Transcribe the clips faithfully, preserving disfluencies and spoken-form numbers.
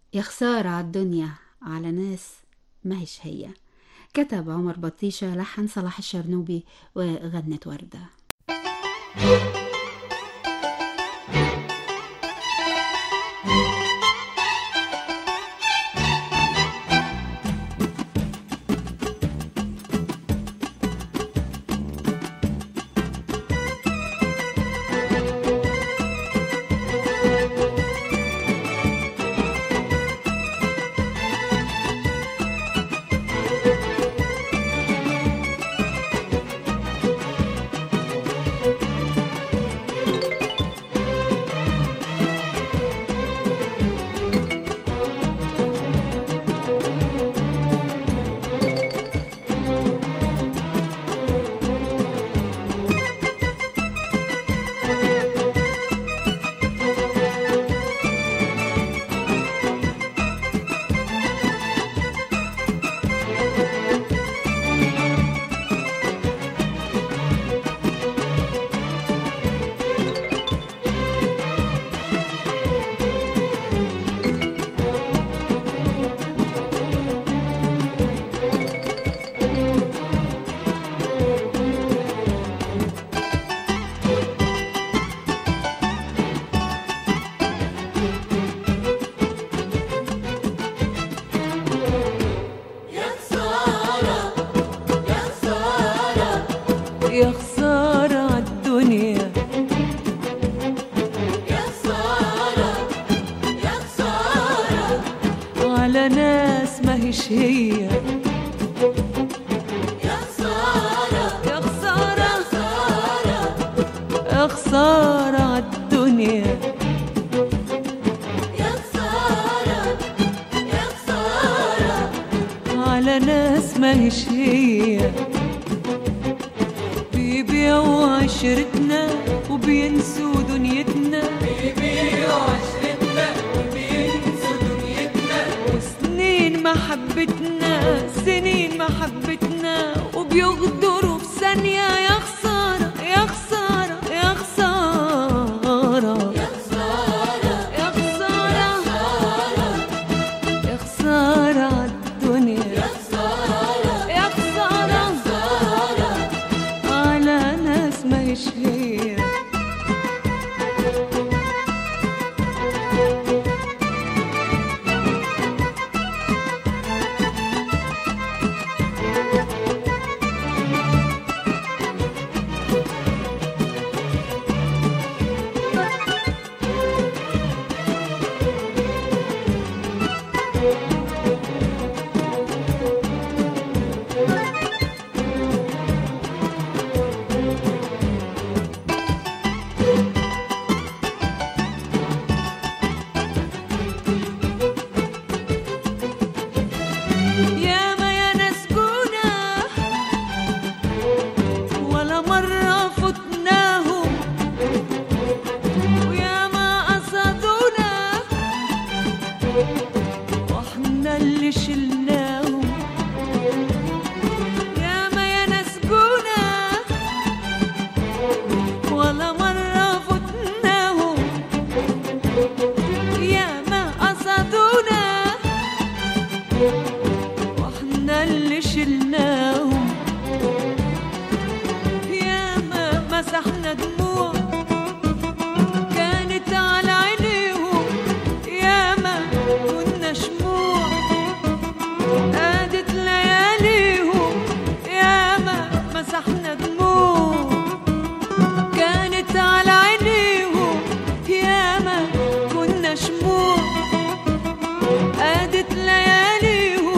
يا خسارة عالدنيا على ناس ماهيش هي. كتب عمر بطيشة، لحن صلاح الشرنوبي، وغنت وردة. يا خسارة عالدنيا، يا خسارة يا خسارة على ناس ماهيش هي. يا خسارة يا خسارة خسارة يا خسارة عالدنيا، يا خسارة يا خسارة على ناس ماهيش هي. بيبيعوا عشرتنا وبينسوا دنيتنا، بيبيعوا عشرتنا وبينسوا دنيتنا، وسنين محبتنا سنين محبتنا وبيغدروا في ثانية. يا خسارة يا خسارة يا خسارة يا خسارة يا خسارة يا خسارة عالدنيا، يا خسارة يا خسارة خسارة على ناس ماهيش هي. يا ما يا ناس جونا ولا مرة فتناهم، ويا ما قصدونا واحنا اللي شلناهم. يا ما يا ناس جونا ولا مرة فتناهم، يا ما قصدونا واحنا اللي شلناهم. ياما مسحنا دموع كانت على عينيهم، ياما كنا شموع قادت لياليهم. ياما مسحنا دموع كانت على عينيهم، ياما كنا شموع قادت لياليهم.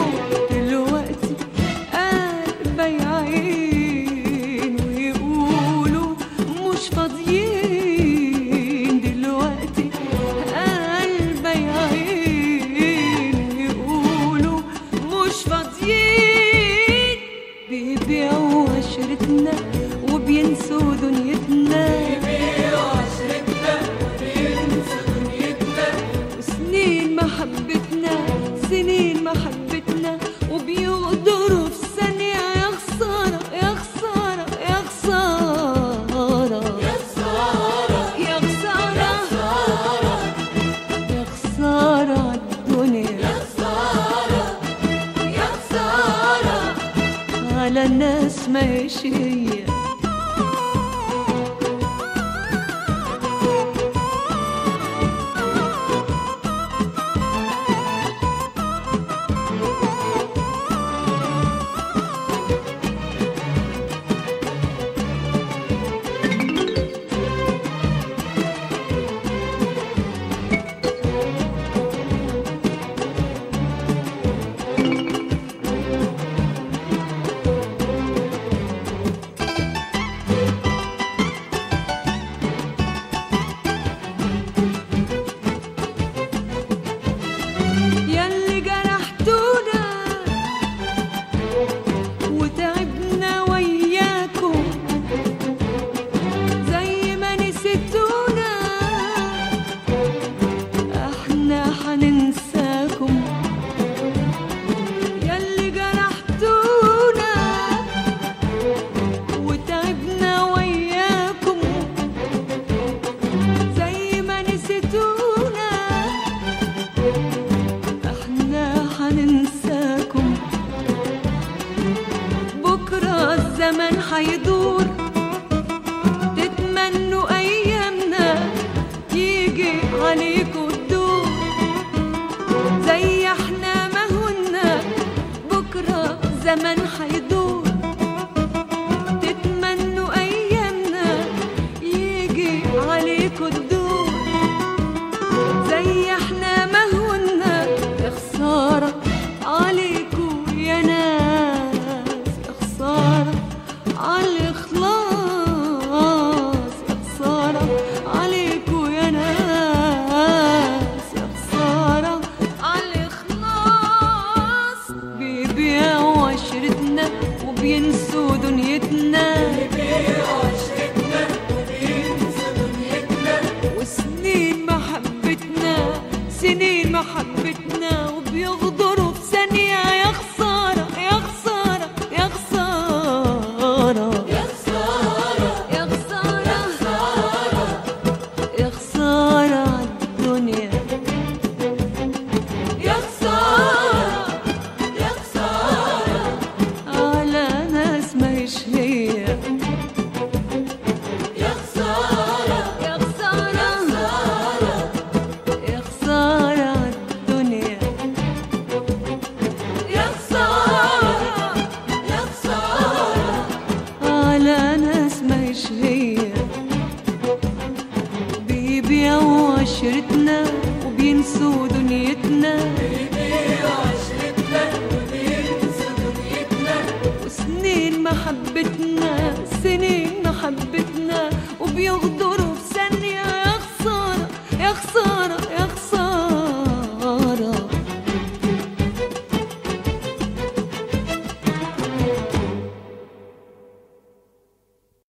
عالدنيا. يا خسارة يا خسارة على الناس ماهيش هي. ياللي جرحتونا وتعبنا وياكم زي ما نسيتونا احنا حننساكم. ياللي جرحتونا وتعبنا وياكم زي ما نسيتونا احنا حننساكم. بكرة الزمن حيدور تتمنوا ايامنا يجي عليكوا الدور زي احنا ما هنا. بكرة الزمن حيدور تتمنوا ايامنا يجي عليكوا الدور زي احنا ما هنا. يا خسارة عليكوا يا ناس، يا خسارة عالإخلاص، يا خسارة عليكوا يا ناس، يا خسارة عالإخلاص. بيبيعوا عشرتنا وبينسوا دنيتنا، بيبيعوا عشرتنا وبينسوا دنيتنا، وسنين محبتنا سنين محبتنا وبيغدروا في ثانية. يا خسارة يا خسارة يا خسارة يا خسارة يا خسارة يا خسارة عالدنيا. يا خسارة يا خسارة على ناس ماهيش هي. يا خسارة يا خسارة يا خسارة عالدنيا. يا خسارة يا خسارة على ناس ماهيش هي. بيبيعوا عشرتنا وبينسوا دنيتنا، بيبيعوا عشرتنا وبينسوا دنيتنا، وسنين محبتنا سنين محبتنا وبيغدروا في ثانية.